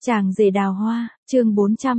Chàng rể đào hoa, chương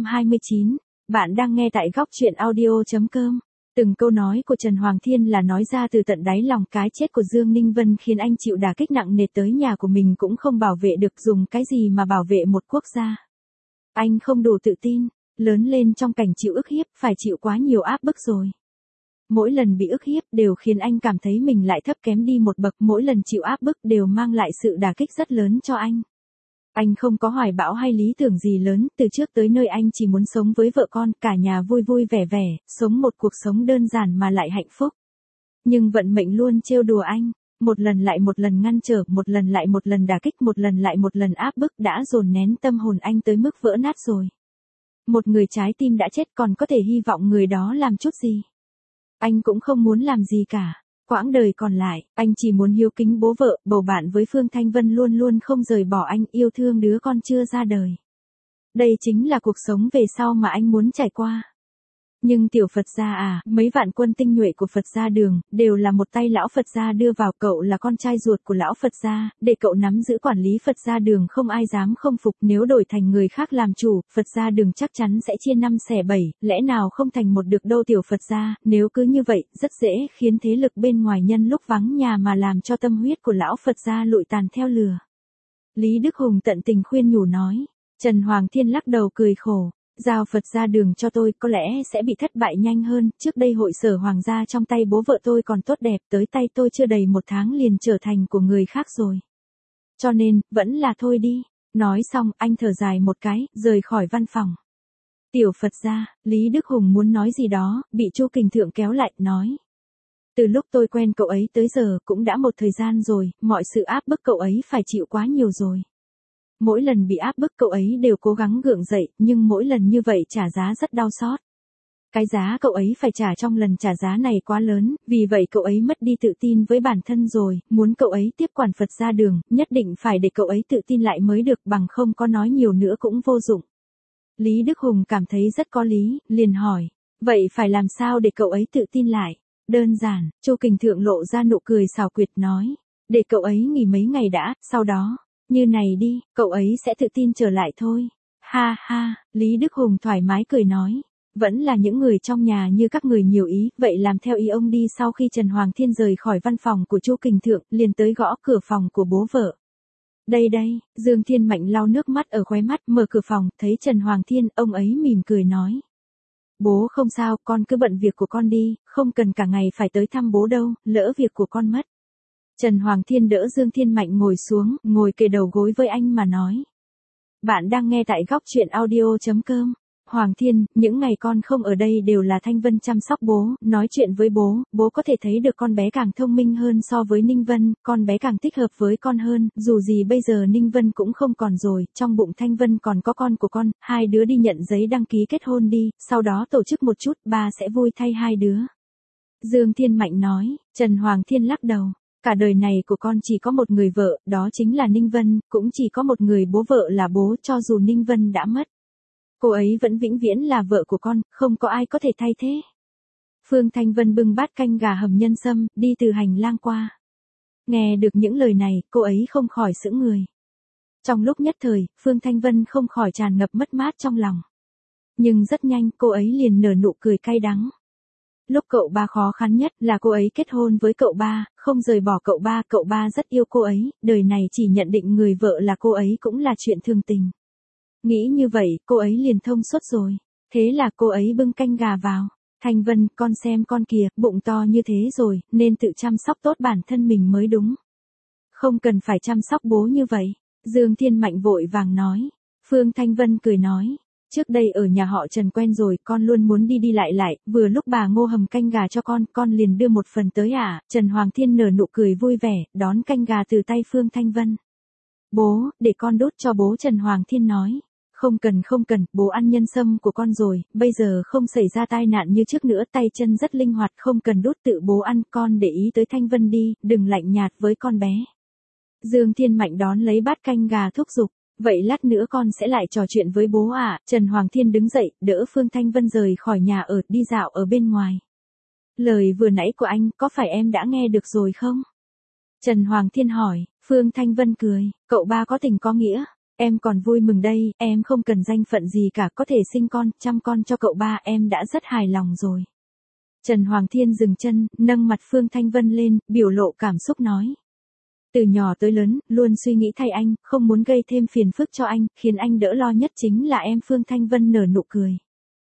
429. Bạn đang nghe tại góc truyện audio.com. Từng câu nói của Trần Hoàng Thiên là nói ra từ tận đáy lòng. Cái chết của Dương Ninh Vân khiến anh chịu đả kích nặng nề, tới nhà của mình cũng không bảo vệ được, dùng cái gì mà bảo vệ một quốc gia. Anh không đủ tự tin, lớn lên trong cảnh chịu ức hiếp, phải chịu quá nhiều áp bức rồi. Mỗi lần bị ức hiếp đều khiến anh cảm thấy mình lại thấp kém đi một bậc, mỗi lần chịu áp bức đều mang lại sự đả kích rất lớn cho anh. Anh không có hoài bão hay lý tưởng gì lớn, từ trước tới nơi anh chỉ muốn sống với vợ con, cả nhà vui vui vẻ vẻ, sống một cuộc sống đơn giản mà lại hạnh phúc. Nhưng vận mệnh luôn trêu đùa anh, một lần lại một lần ngăn trở, một lần lại một lần đả kích, một lần lại một lần áp bức, đã dồn nén tâm hồn anh tới mức vỡ nát rồi. Một người trái tim đã chết còn có thể hy vọng người đó làm chút gì? Anh cũng không muốn làm gì cả. Quãng đời còn lại, anh chỉ muốn hiếu kính bố vợ, bầu bạn với Phương Thanh Vân luôn luôn không rời bỏ anh, yêu thương đứa con chưa ra đời. Đây chính là cuộc sống về sau mà anh muốn trải qua. Nhưng tiểu Phật gia à, mấy vạn quân tinh nhuệ của Phật gia Đường, đều là một tay lão Phật gia đưa vào, cậu là con trai ruột của lão Phật gia, để cậu nắm giữ quản lý Phật gia Đường không ai dám không phục, nếu đổi thành người khác làm chủ, Phật gia Đường chắc chắn sẽ chia 5 xẻ 7, lẽ nào không thành một được đâu tiểu Phật gia, nếu cứ như vậy, rất dễ khiến thế lực bên ngoài nhân lúc vắng nhà mà làm cho tâm huyết của lão Phật gia lụi tàn theo lửa. Lý Đức Hùng tận tình khuyên nhủ nói. Trần Hoàng Thiên lắc đầu cười khổ. Giao Phật gia Đường cho tôi có lẽ sẽ bị thất bại nhanh hơn, trước đây hội sở hoàng gia trong tay bố vợ tôi còn tốt đẹp, tới tay tôi chưa đầy 1 tháng liền trở thành của người khác rồi. Cho nên, vẫn là thôi đi. Nói xong, anh thở dài một cái, rời khỏi văn phòng. Tiểu Phật gia, Lý Đức Hùng muốn nói gì đó, bị Chu Kình Thượng kéo lại, nói. Từ lúc tôi quen cậu ấy tới giờ, cũng đã một thời gian rồi, mọi sự áp bức cậu ấy phải chịu quá nhiều rồi. Mỗi lần bị áp bức cậu ấy đều cố gắng gượng dậy, nhưng mỗi lần như vậy trả giá rất đau xót. Cái giá cậu ấy phải trả trong lần trả giá này quá lớn, vì vậy cậu ấy mất đi tự tin với bản thân rồi, muốn cậu ấy tiếp quản Phật gia Đường, nhất định phải để cậu ấy tự tin lại mới được, bằng không có nói nhiều nữa cũng vô dụng. Lý Đức Hùng cảm thấy rất có lý, liền hỏi, vậy phải làm sao để cậu ấy tự tin lại? Đơn giản, Chu Kình Thượng lộ ra nụ cười xảo quyệt nói, để cậu ấy nghỉ mấy ngày đã, sau đó. Như này đi, cậu ấy sẽ tự tin trở lại thôi. Ha ha, Lý Đức Hùng thoải mái cười nói. Vẫn là những người trong nhà như các người nhiều ý, vậy làm theo ý ông đi. Sau khi Trần Hoàng Thiên rời khỏi văn phòng của Chu Kình Thượng, liền tới gõ cửa phòng của bố vợ. Đây đây, Dương Thiên Mạnh lau nước mắt ở khóe mắt, mở cửa phòng, thấy Trần Hoàng Thiên, ông ấy mỉm cười nói. Bố không sao, con cứ bận việc của con đi, không cần cả ngày phải tới thăm bố đâu, lỡ việc của con mất. Trần Hoàng Thiên đỡ Dương Thiên Mạnh ngồi xuống, ngồi kề đầu gối với anh mà nói. Bạn đang nghe tại góc truyện audio.com. Hoàng Thiên, những ngày con không ở đây đều là Thanh Vân chăm sóc bố, nói chuyện với bố có thể thấy được con bé càng thông minh hơn so với Ninh Vân, con bé càng thích hợp với con hơn, dù gì bây giờ Ninh Vân cũng không còn rồi, trong bụng Thanh Vân còn có con của con, hai đứa đi nhận giấy đăng ký kết hôn đi, sau đó tổ chức một chút, ba sẽ vui thay hai đứa. Dương Thiên Mạnh nói. Trần Hoàng Thiên lắc đầu. Cả đời này của con chỉ có một người vợ, đó chính là Ninh Vân, cũng chỉ có một người bố vợ là bố, cho dù Ninh Vân đã mất. Cô ấy vẫn vĩnh viễn là vợ của con, không có ai có thể thay thế. Phương Thanh Vân bưng bát canh gà hầm nhân sâm, đi từ hành lang qua. Nghe được những lời này, cô ấy không khỏi sững người. Trong lúc nhất thời, Phương Thanh Vân không khỏi tràn ngập mất mát trong lòng. Nhưng rất nhanh, cô ấy liền nở nụ cười cay đắng. Lúc cậu ba khó khăn nhất là cô ấy kết hôn với cậu ba, không rời bỏ cậu ba rất yêu cô ấy, đời này chỉ nhận định người vợ là cô ấy cũng là chuyện thường tình. Nghĩ như vậy, cô ấy liền thông suốt rồi. Thế là cô ấy bưng canh gà vào. Thanh Vân, con xem con kìa, bụng to như thế rồi, nên tự chăm sóc tốt bản thân mình mới đúng. Không cần phải chăm sóc bố như vậy. Dương Thiên Mạnh vội vàng nói. Phương Thanh Vân cười nói. Trước đây ở nhà họ Trần quen rồi, con luôn muốn đi đi lại, vừa lúc bà Ngô hầm canh gà cho con liền đưa một phần tới à. Trần Hoàng Thiên nở nụ cười vui vẻ, đón canh gà từ tay Phương Thanh Vân. Bố, để con đút cho bố. Trần Hoàng Thiên nói. Không cần, bố ăn nhân sâm của con rồi, bây giờ không xảy ra tai nạn như trước nữa, tay chân rất linh hoạt, không cần đút, tự bố ăn, con để ý tới Thanh Vân đi, đừng lạnh nhạt với con bé. Dương Thiên Mạnh đón lấy bát canh gà thúc giục. Vậy lát nữa con sẽ lại trò chuyện với bố à? Trần Hoàng Thiên đứng dậy, đỡ Phương Thanh Vân rời khỏi nhà ở, đi dạo ở bên ngoài. Lời vừa nãy của anh, có phải em đã nghe được rồi không? Trần Hoàng Thiên hỏi. Phương Thanh Vân cười, cậu ba có tình có nghĩa. Em còn vui mừng đây, em không cần danh phận gì cả, có thể sinh con, chăm con cho cậu ba, em đã rất hài lòng rồi. Trần Hoàng Thiên dừng chân, nâng mặt Phương Thanh Vân lên, biểu lộ cảm xúc nói. Từ nhỏ tới lớn, luôn suy nghĩ thay anh, không muốn gây thêm phiền phức cho anh, khiến anh đỡ lo nhất chính là em. Phương Thanh Vân nở nụ cười.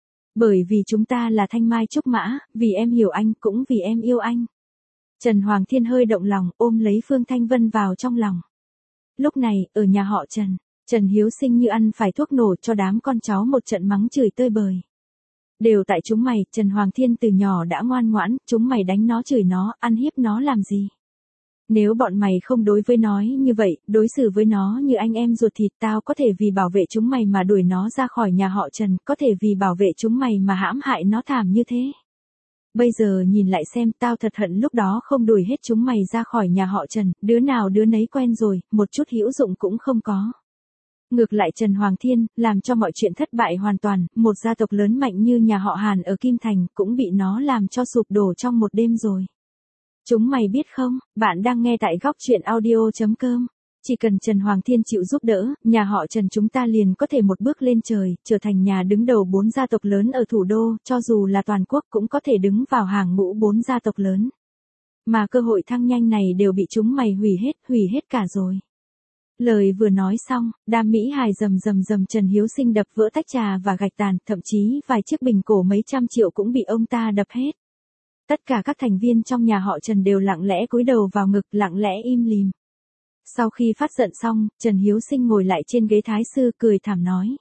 Bởi vì chúng ta là thanh mai trúc mã, vì em hiểu anh, cũng vì em yêu anh. Trần Hoàng Thiên hơi động lòng, ôm lấy Phương Thanh Vân vào trong lòng. Lúc này, ở nhà họ Trần, Trần Hiếu Sinh như ăn phải thuốc nổ cho đám con cháu một trận mắng chửi tơi bời. Đều tại chúng mày, Trần Hoàng Thiên từ nhỏ đã ngoan ngoãn, chúng mày đánh nó chửi nó, ăn hiếp nó làm gì? Nếu bọn mày không đối với nó như vậy, đối xử với nó như anh em ruột thịt, tao có thể vì bảo vệ chúng mày mà đuổi nó ra khỏi nhà họ Trần, có thể vì bảo vệ chúng mày mà hãm hại nó thảm như thế. Bây giờ nhìn lại xem, tao thật hận lúc đó không đuổi hết chúng mày ra khỏi nhà họ Trần, đứa nào đứa nấy quen rồi, một chút hữu dụng cũng không có. Ngược lại Trần Hoàng Thiên, làm cho mọi chuyện thất bại hoàn toàn, một gia tộc lớn mạnh như nhà họ Hàn ở Kim Thành, cũng bị nó làm cho sụp đổ trong một đêm rồi. Chúng mày biết không, bạn đang nghe tại góc truyện audio.com. Chỉ cần Trần Hoàng Thiên chịu giúp đỡ, nhà họ Trần chúng ta liền có thể một bước lên trời, trở thành nhà đứng đầu 4 gia tộc lớn ở thủ đô, cho dù là toàn quốc cũng có thể đứng vào hàng ngũ 4 gia tộc lớn. Mà cơ hội thăng nhanh này đều bị chúng mày hủy hết cả rồi. Lời vừa nói xong, đám Mỹ hài rầm Trần Hiếu Sinh đập vỡ tách trà và gạch tàn, thậm chí vài chiếc bình cổ mấy trăm triệu cũng bị ông ta đập hết. Tất cả các thành viên trong nhà họ Trần đều lặng lẽ cúi đầu vào ngực, lặng lẽ im lìm. Sau khi phát giận xong, Trần Hiếu Sinh ngồi lại trên ghế thái sư cười thảm nói.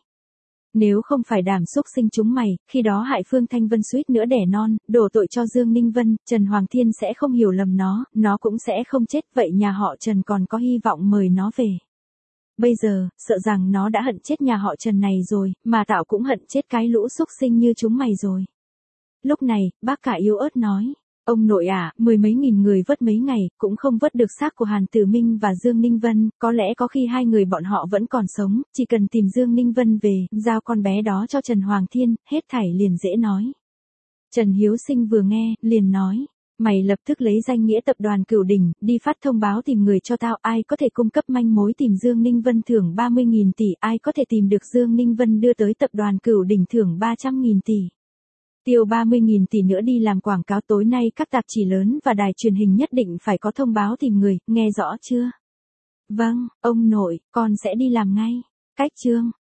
Nếu không phải đàm xúc sinh chúng mày, khi đó hại Phương Thanh Vân suýt nữa đẻ non, đổ tội cho Dương Ninh Vân, Trần Hoàng Thiên sẽ không hiểu lầm nó cũng sẽ không chết, vậy nhà họ Trần còn có hy vọng mời nó về. Bây giờ, sợ rằng nó đã hận chết nhà họ Trần này rồi, mà tạo cũng hận chết cái lũ xúc sinh như chúng mày rồi. Lúc này, bác cả yếu ớt nói. Ông nội à, 10 mấy nghìn người vớt mấy ngày, cũng không vớt được xác của Hàn Tử Minh và Dương Ninh Vân, có lẽ có khi hai người bọn họ vẫn còn sống, chỉ cần tìm Dương Ninh Vân về, giao con bé đó cho Trần Hoàng Thiên, hết thảy liền dễ nói. Trần Hiếu Sinh vừa nghe, liền nói, mày lập tức lấy danh nghĩa tập đoàn Cửu Đỉnh, đi phát thông báo tìm người cho tao, ai có thể cung cấp manh mối tìm Dương Ninh Vân thưởng 30.000 tỷ, ai có thể tìm được Dương Ninh Vân đưa tới tập đoàn Cửu Đỉnh thưởng 300.000 tỷ. Tiêu 30.000 tỷ nữa đi làm quảng cáo, tối nay các tạp chí lớn và đài truyền hình nhất định phải có thông báo tìm người, nghe rõ chưa? Vâng, ông nội, con sẽ đi làm ngay. Cách chương